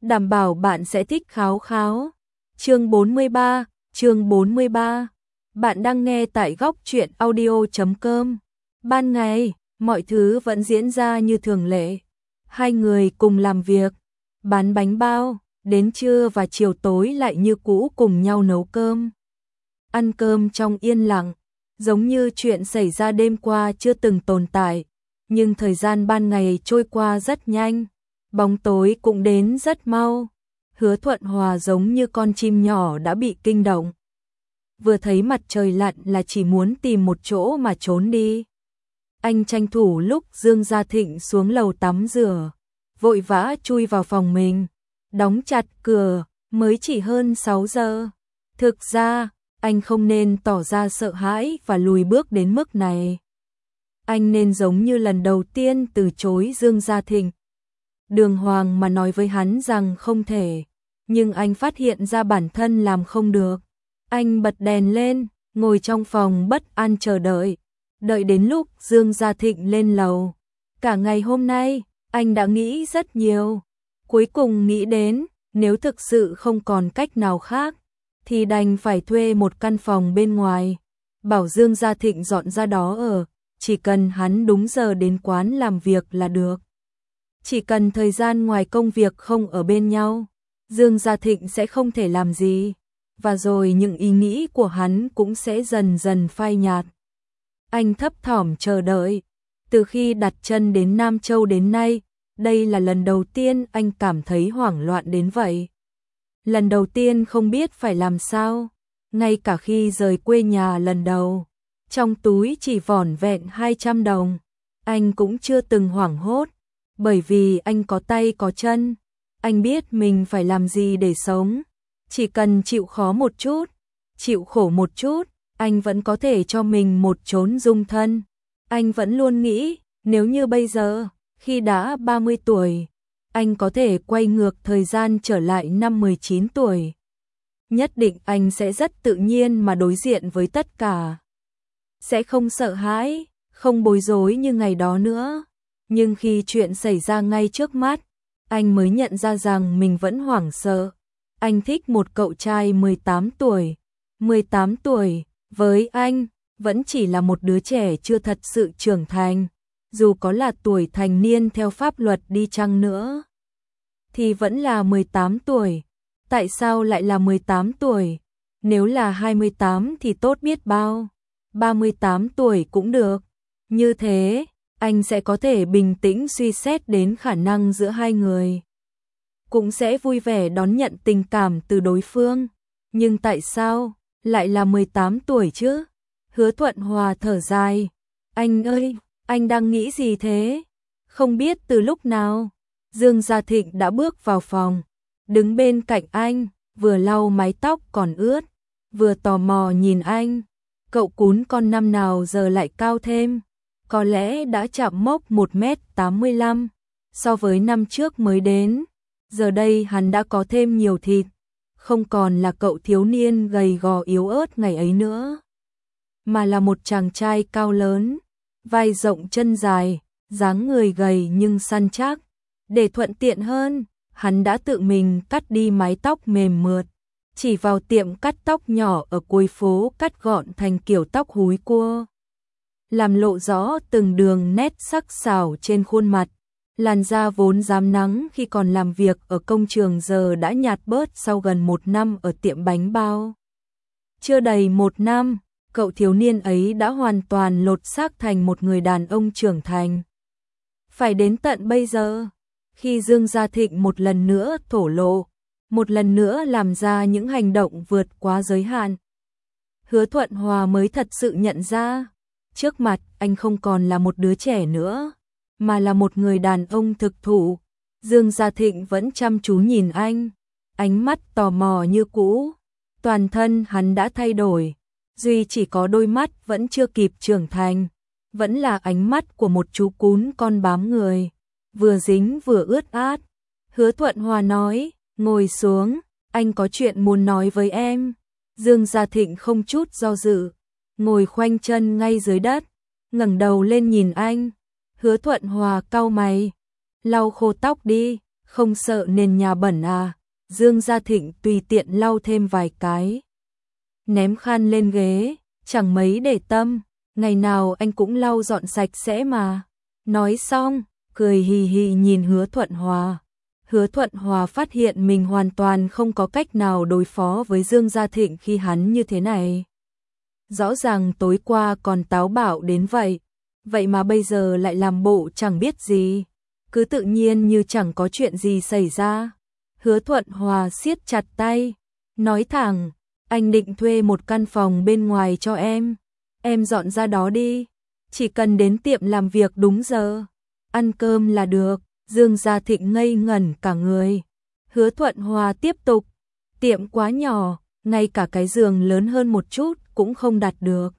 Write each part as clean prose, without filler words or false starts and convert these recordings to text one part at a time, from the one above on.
Đảm bảo bạn sẽ thích kháo kháo. Chương 43. Bạn đang nghe tại góc truyện audio.com. Ban ngày, mọi thứ vẫn diễn ra như thường lệ. Hai người cùng làm việc, bán bánh bao, đến trưa và chiều tối lại như cũ cùng nhau nấu cơm. Ăn cơm trong yên lặng, giống như chuyện xảy ra đêm qua chưa từng tồn tại, nhưng thời gian ban ngày trôi qua rất nhanh, bóng tối cũng đến rất mau. Hứa Thuận Hòa giống như con chim nhỏ đã bị kinh động. Vừa thấy mặt trời lặn là chỉ muốn tìm một chỗ mà trốn đi. Anh tranh thủ lúc Dương Gia Thịnh xuống lầu tắm rửa, vội vã chui vào phòng mình, đóng chặt cửa, mới chỉ hơn 6 giờ. Thực ra, anh không nên tỏ ra sợ hãi và lùi bước đến mức này. Anh nên giống như lần đầu tiên từ chối Dương Gia Thịnh. Đường hoàng mà nói với hắn rằng không thể, nhưng anh phát hiện ra bản thân làm không được. Anh bật đèn lên, ngồi trong phòng bất an chờ đợi. Đợi đến lúc Dương Gia Thịnh lên lầu. Cả ngày hôm nay, anh đã nghĩ rất nhiều. Cuối cùng nghĩ đến, nếu thực sự không còn cách nào khác, thì đành phải thuê một căn phòng bên ngoài. Bảo Dương Gia Thịnh dọn ra đó ở, chỉ cần hắn đúng giờ đến quán làm việc là được. Chỉ cần thời gian ngoài công việc không ở bên nhau, Dương Gia Thịnh sẽ không thể làm gì. Và rồi những ý nghĩ của hắn cũng sẽ dần dần phai nhạt. Anh thấp thỏm chờ đợi. Từ khi đặt chân đến Nam Châu đến nay, đây là lần đầu tiên anh cảm thấy hoảng loạn đến vậy. Lần đầu tiên không biết phải làm sao. Ngay cả khi rời quê nhà lần đầu, trong túi chỉ vỏn vẹn 200 đồng, anh cũng chưa từng hoảng hốt. Bởi vì anh có tay có chân, anh biết mình phải làm gì để sống. Chỉ cần chịu khó một chút, chịu khổ một chút, anh vẫn có thể cho mình một chốn dung thân. Anh vẫn luôn nghĩ, nếu như bây giờ, khi đã 30 tuổi, anh có thể quay ngược thời gian trở lại năm 19 tuổi. Nhất định anh sẽ rất tự nhiên mà đối diện với tất cả. Sẽ không sợ hãi, không bối rối như ngày đó nữa. Nhưng khi chuyện xảy ra ngay trước mắt, anh mới nhận ra rằng mình vẫn hoảng sợ. Anh thích một cậu trai 18 tuổi. 18 tuổi, với anh, vẫn chỉ là một đứa trẻ chưa thật sự trưởng thành. Dù có là tuổi thành niên theo pháp luật đi chăng nữa, thì vẫn là 18 tuổi. Tại sao lại là 18 tuổi? Nếu là 28 thì tốt biết bao. 38 tuổi cũng được. Như thế, anh sẽ có thể bình tĩnh suy xét đến khả năng giữa hai người. Cũng sẽ vui vẻ đón nhận tình cảm từ đối phương. Nhưng tại sao lại là 18 tuổi chứ? Hứa Thuận Hòa thở dài. Anh ơi, anh đang nghĩ gì thế? Không biết từ lúc nào, Dương Gia Thịnh đã bước vào phòng, đứng bên cạnh anh, vừa lau mái tóc còn ướt, vừa tò mò nhìn anh. Cậu cún con năm nào giờ lại cao thêm, có lẽ đã chạm mốc 1m85 so với năm trước mới đến. Giờ đây hắn đã có thêm nhiều thịt, không còn là cậu thiếu niên gầy gò yếu ớt ngày ấy nữa, mà là một chàng trai cao lớn, vai rộng chân dài, dáng người gầy nhưng săn chắc. Để thuận tiện hơn, hắn đã tự mình cắt đi mái tóc mềm mượt, chỉ vào tiệm cắt tóc nhỏ ở cuối phố cắt gọn thành kiểu tóc húi cua, làm lộ rõ từng đường nét sắc sảo trên khuôn mặt. Làn da vốn rám nắng khi còn làm việc ở công trường giờ đã nhạt bớt sau gần 1 năm ở tiệm bánh bao. Chưa đầy 1 năm, cậu thiếu niên ấy đã hoàn toàn lột xác thành một người đàn ông trưởng thành. Phải đến tận bây giờ, khi Dương Gia Thịnh một lần nữa thổ lộ, một lần nữa làm ra những hành động vượt quá giới hạn, Hứa Thuận Hòa mới thật sự nhận ra, trước mặt anh không còn là một đứa trẻ nữa, mà là một người đàn ông thực thụ. Dương Gia Thịnh vẫn chăm chú nhìn anh, ánh mắt tò mò như cũ. Toàn thân hắn đã thay đổi, duy chỉ có đôi mắt vẫn chưa kịp trưởng thành, vẫn là ánh mắt của một chú cún con bám người, vừa dính vừa ướt át. Hứa Thuận Hòa nói, ngồi xuống, anh có chuyện muốn nói với em. Dương Gia Thịnh không chút do dự, ngồi khoanh chân ngay dưới đất, ngẩng đầu lên nhìn anh. Hứa Thuận Hòa cau mày, lau khô tóc đi, không sợ nền nhà bẩn à? Dương Gia Thịnh tùy tiện lau thêm vài cái, ném khăn lên ghế, chẳng mấy để tâm, ngày nào anh cũng lau dọn sạch sẽ mà. Nói xong, cười hì hì nhìn Hứa Thuận Hòa. Hứa Thuận Hòa phát hiện mình hoàn toàn không có cách nào đối phó với Dương Gia Thịnh khi hắn như thế này. Rõ ràng tối qua còn táo bạo đến vậy, vậy mà bây giờ lại làm bộ chẳng biết gì, cứ tự nhiên như chẳng có chuyện gì xảy ra. Hứa Thuận Hòa siết chặt tay, nói thẳng, anh định thuê một căn phòng bên ngoài cho em dọn ra đó đi, chỉ cần đến tiệm làm việc đúng giờ, ăn cơm là được. Dương Gia Thịnh ngây ngẩn cả người. Hứa Thuận Hòa tiếp tục, tiệm quá nhỏ, ngay cả cái giường lớn hơn một chút cũng không đặt được.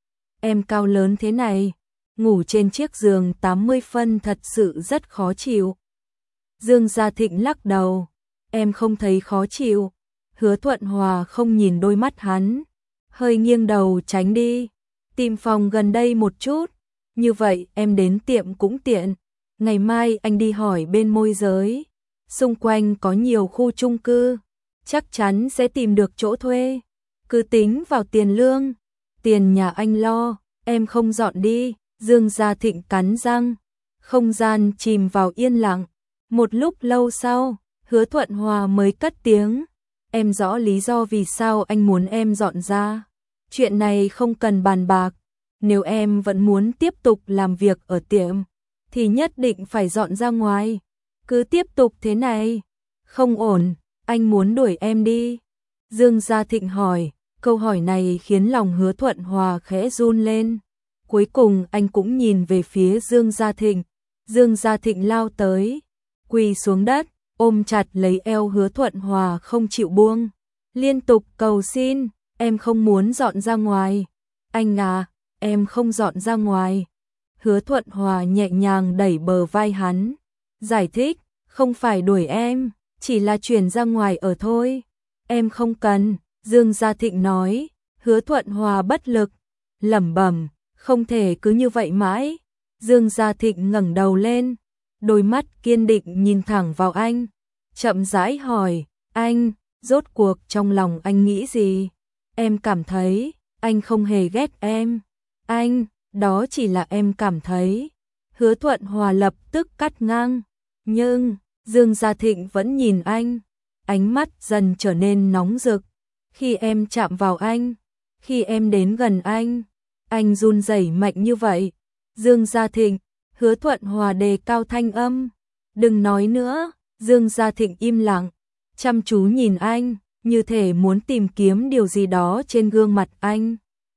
Em cao lớn thế này, ngủ trên chiếc giường 80 phân thật sự rất khó chịu. Dương Gia Thịnh lắc đầu, em không thấy khó chịu. Hứa Thuận Hòa không nhìn đôi mắt hắn, hơi nghiêng đầu tránh đi, tìm phòng gần đây một chút, như vậy em đến tiệm cũng tiện. Ngày mai anh đi hỏi bên môi giới, xung quanh có nhiều khu chung cư, chắc chắn sẽ tìm được chỗ thuê. Cứ tính vào tiền lương, tiền nhà anh lo, em không dọn đi. Dương Gia Thịnh cắn răng, không gian chìm vào yên lặng. Một lúc lâu sau, Hứa Thuận Hòa mới cất tiếng, em rõ lý do vì sao anh muốn em dọn ra. Chuyện này không cần bàn bạc, nếu em vẫn muốn tiếp tục làm việc ở tiệm thì nhất định phải dọn ra ngoài. Cứ tiếp tục thế này, không ổn, anh muốn đuổi em đi. Dương Gia Thịnh hỏi, câu hỏi này khiến lòng Hứa Thuận Hòa khẽ run lên. Cuối cùng anh cũng nhìn về phía Dương Gia Thịnh. Dương Gia Thịnh lao tới, quỳ xuống đất, ôm chặt lấy eo Hứa Thuận Hòa không chịu buông, liên tục cầu xin, em không muốn dọn ra ngoài. Anh à, em không dọn ra ngoài. Hứa Thuận Hòa nhẹ nhàng đẩy bờ vai hắn, giải thích, không phải đuổi em, chỉ là chuyển ra ngoài ở thôi. Em không cần, Dương Gia Thịnh nói. Hứa Thuận Hòa bất lực, lẩm bẩm, không thể cứ như vậy mãi. Dương Gia Thịnh ngẩng đầu lên, đôi mắt kiên định nhìn thẳng vào anh, chậm rãi hỏi, anh, rốt cuộc trong lòng anh nghĩ gì? Em cảm thấy, anh không hề ghét em. Anh, đó chỉ là em cảm thấy. Hứa Thuận Hòa lập tức cắt ngang, nhưng Dương Gia Thịnh vẫn nhìn anh, ánh mắt dần trở nên nóng rực. Khi em chạm vào anh, khi em đến gần anh run rẩy mạnh như vậy. Dương Gia Thịnh, Hứa Thuận Hòa đề cao thanh âm, đừng nói nữa. Dương Gia Thịnh im lặng, chăm chú nhìn anh, như thể muốn tìm kiếm điều gì đó trên gương mặt anh.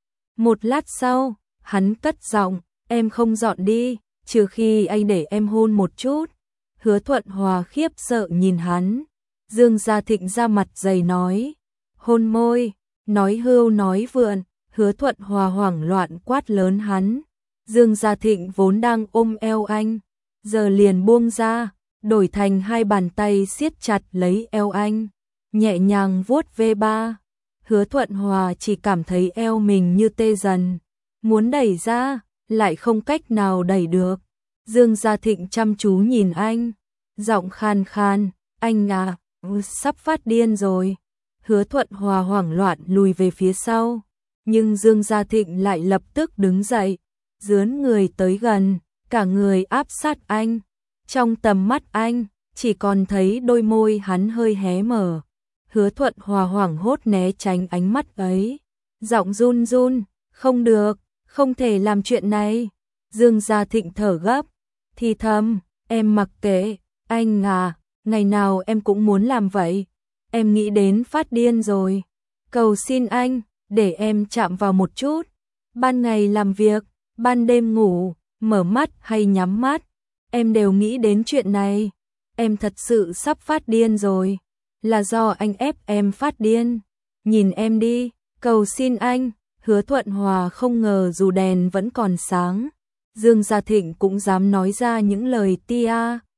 Một lát sau, hắn cất giọng, em không dọn đi, trừ khi anh để em hôn một chút. Hứa Thuận Hòa khiếp sợ nhìn hắn. Dương Gia Thịnh ra mặt dày nói, hôn môi, nói hưu nói vượn. Hứa Thuận Hòa hoảng loạn quát lớn hắn. Dương Gia Thịnh vốn đang ôm eo anh, giờ liền buông ra, đổi thành hai bàn tay siết chặt lấy eo anh, nhẹ nhàng vuốt ve ba. Hứa Thuận Hòa chỉ cảm thấy eo mình như tê dần, muốn đẩy ra, lại không cách nào đẩy được. Dương Gia Thịnh chăm chú nhìn anh, giọng khan khan, anh à, sắp phát điên rồi. Hứa Thuận Hòa hoảng loạn lùi về phía sau, nhưng Dương Gia Thịnh lại lập tức đứng dậy, dướn người tới gần, cả người áp sát anh. Trong tầm mắt anh, chỉ còn thấy đôi môi hắn hơi hé mở. Hứa Thuận Hòa hoảng hốt né tránh ánh mắt ấy, giọng run run, không được, không thể làm chuyện này. Dương Gia Thịnh thở gấp, thì thầm, em mặc kệ, anh à, ngày nào em cũng muốn làm vậy. Em nghĩ đến phát điên rồi, cầu xin anh, để em chạm vào một chút. Ban ngày làm việc, ban đêm ngủ, mở mắt hay nhắm mắt, em đều nghĩ đến chuyện này. Em thật sự sắp phát điên rồi, là do anh ép em phát điên. Nhìn em đi, cầu xin anh. Hứa Thuận Hòa không ngờ dù đèn vẫn còn sáng, Dương Gia Thịnh cũng dám nói ra những lời tia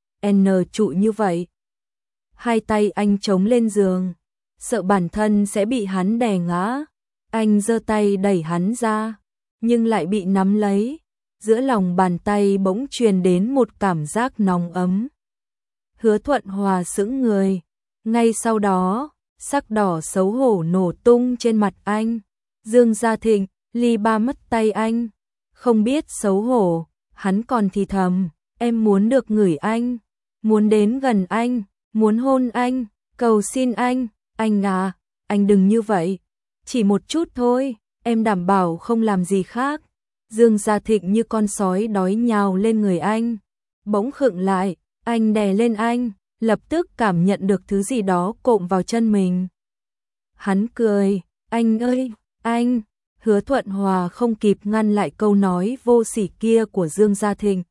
n trụi như vậy. Hai tay anh chống lên giường, sợ bản thân sẽ bị hắn đè ngã. Anh giơ tay đẩy hắn ra, nhưng lại bị nắm lấy. Giữa lòng bàn tay bỗng truyền đến một cảm giác nóng ấm. Hứa Thuận Hòa sững người. Ngay sau đó, sắc đỏ xấu hổ nổ tung trên mặt anh. Dương Gia Thịnh, ly ba mất tay anh. Không biết xấu hổ, hắn còn thì thầm, em muốn được ngửi anh, muốn đến gần anh, muốn hôn anh, cầu xin anh à, anh đừng như vậy. Chỉ một chút thôi, em đảm bảo không làm gì khác. Dương Gia Thịnh như con sói đói nhào lên người anh. Bỗng khựng lại, anh đè lên anh, lập tức cảm nhận được thứ gì đó cộm vào chân mình. Hắn cười, anh ơi, anh. Hứa Thuận Hòa không kịp ngăn lại câu nói vô sỉ kia của Dương Gia Thịnh.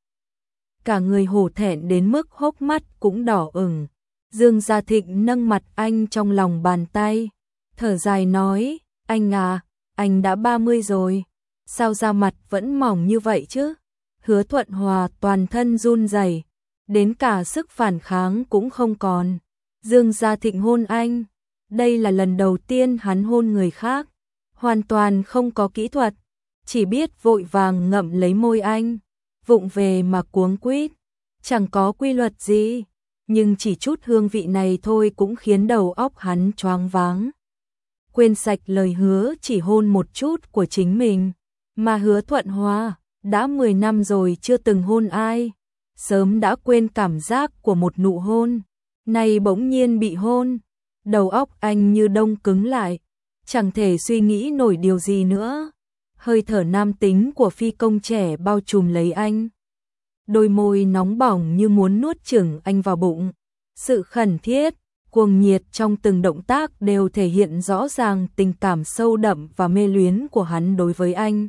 Cả người hổ thẹn đến mức hốc mắt cũng đỏ ửng. Dương Gia Thịnh nâng mặt anh trong lòng bàn tay, thở dài nói, anh à, anh đã 30 rồi, sao da mặt vẫn mỏng như vậy chứ? Hứa Thuận Hòa toàn thân run rẩy, đến cả sức phản kháng cũng không còn. Dương Gia Thịnh hôn anh, đây là lần đầu tiên hắn hôn người khác, hoàn toàn không có kỹ thuật, chỉ biết vội vàng ngậm lấy môi anh, vụng về mà cuống quýt, chẳng có quy luật gì, nhưng chỉ chút hương vị này thôi cũng khiến đầu óc hắn choáng váng. Quên sạch lời hứa chỉ hôn một chút của chính mình, mà Hứa Thuận Hòa đã 10 năm rồi chưa từng hôn ai, sớm đã quên cảm giác của một nụ hôn, nay bỗng nhiên bị hôn, đầu óc anh như đông cứng lại, chẳng thể suy nghĩ nổi điều gì nữa. Hơi thở nam tính của phi công trẻ bao trùm lấy anh. Đôi môi nóng bỏng như muốn nuốt chửng anh vào bụng. Sự khẩn thiết, cuồng nhiệt trong từng động tác đều thể hiện rõ ràng tình cảm sâu đậm và mê luyến của hắn đối với anh.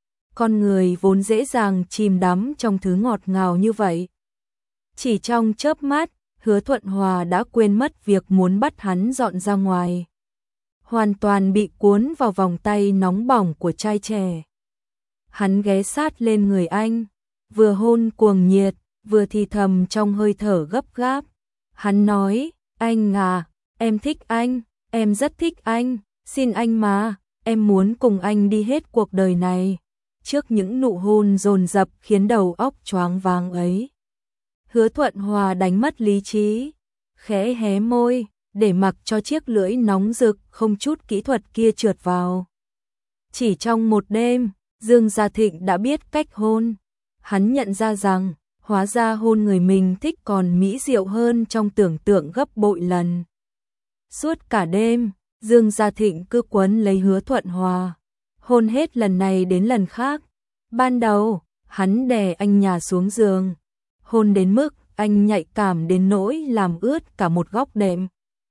Con người vốn dễ dàng chìm đắm trong thứ ngọt ngào như vậy. Chỉ trong chớp mắt, Hứa Thuận Hòa đã quên mất việc muốn bắt hắn dọn ra ngoài. Hoàn toàn bị cuốn vào vòng tay nóng bỏng của trai trẻ. Hắn ghé sát lên người anh, vừa hôn cuồng nhiệt, vừa thì thầm trong hơi thở gấp gáp. Hắn nói, anh à, em thích anh, em rất thích anh, xin anh mà, em muốn cùng anh đi hết cuộc đời này. Trước những nụ hôn dồn dập khiến đầu óc choáng váng ấy, Hứa Thuận Hòa đánh mất lý trí, khẽ hé môi, để mặc cho chiếc lưỡi nóng rực không chút kỹ thuật kia trượt vào. Chỉ trong một đêm, Dương Gia Thịnh đã biết cách hôn. Hắn nhận ra rằng, hóa ra hôn người mình thích còn mỹ diệu hơn trong tưởng tượng gấp bội lần. Suốt cả đêm, Dương Gia Thịnh cứ quấn lấy Hứa Thuận Hòa, hôn hết lần này đến lần khác. Ban đầu, hắn đè anh nhả xuống giường, hôn đến mức anh nhạy cảm đến nỗi làm ướt cả một góc đệm.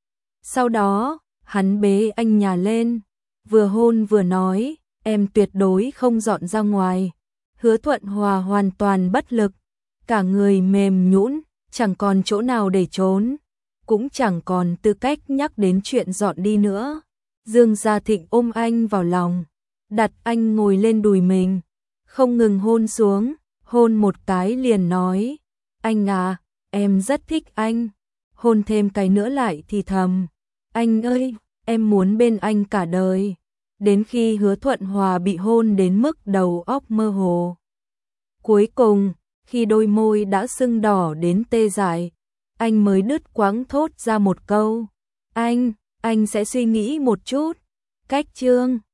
Sau đó, hắn bế anh nhả lên, vừa hôn vừa nói, em tuyệt đối không dọn ra ngoài. Hứa Thuận Hòa hoàn toàn bất lực, cả người mềm nhũn, chẳng còn chỗ nào để trốn, cũng chẳng còn tư cách nhắc đến chuyện dọn đi nữa. Dương Gia Thịnh ôm anh vào lòng, đặt anh ngồi lên đùi mình, không ngừng hôn xuống, hôn một cái liền nói, anh à, em rất thích anh. Hôn thêm cái nữa lại thì thầm, anh ơi, em muốn bên anh cả đời. Đến khi Hứa Thuận Hòa bị hôn đến mức đầu óc mơ hồ. Cuối cùng, khi đôi môi đã sưng đỏ đến tê dại, anh mới đứt quãng thốt ra một câu, anh sẽ suy nghĩ một chút. Cách chương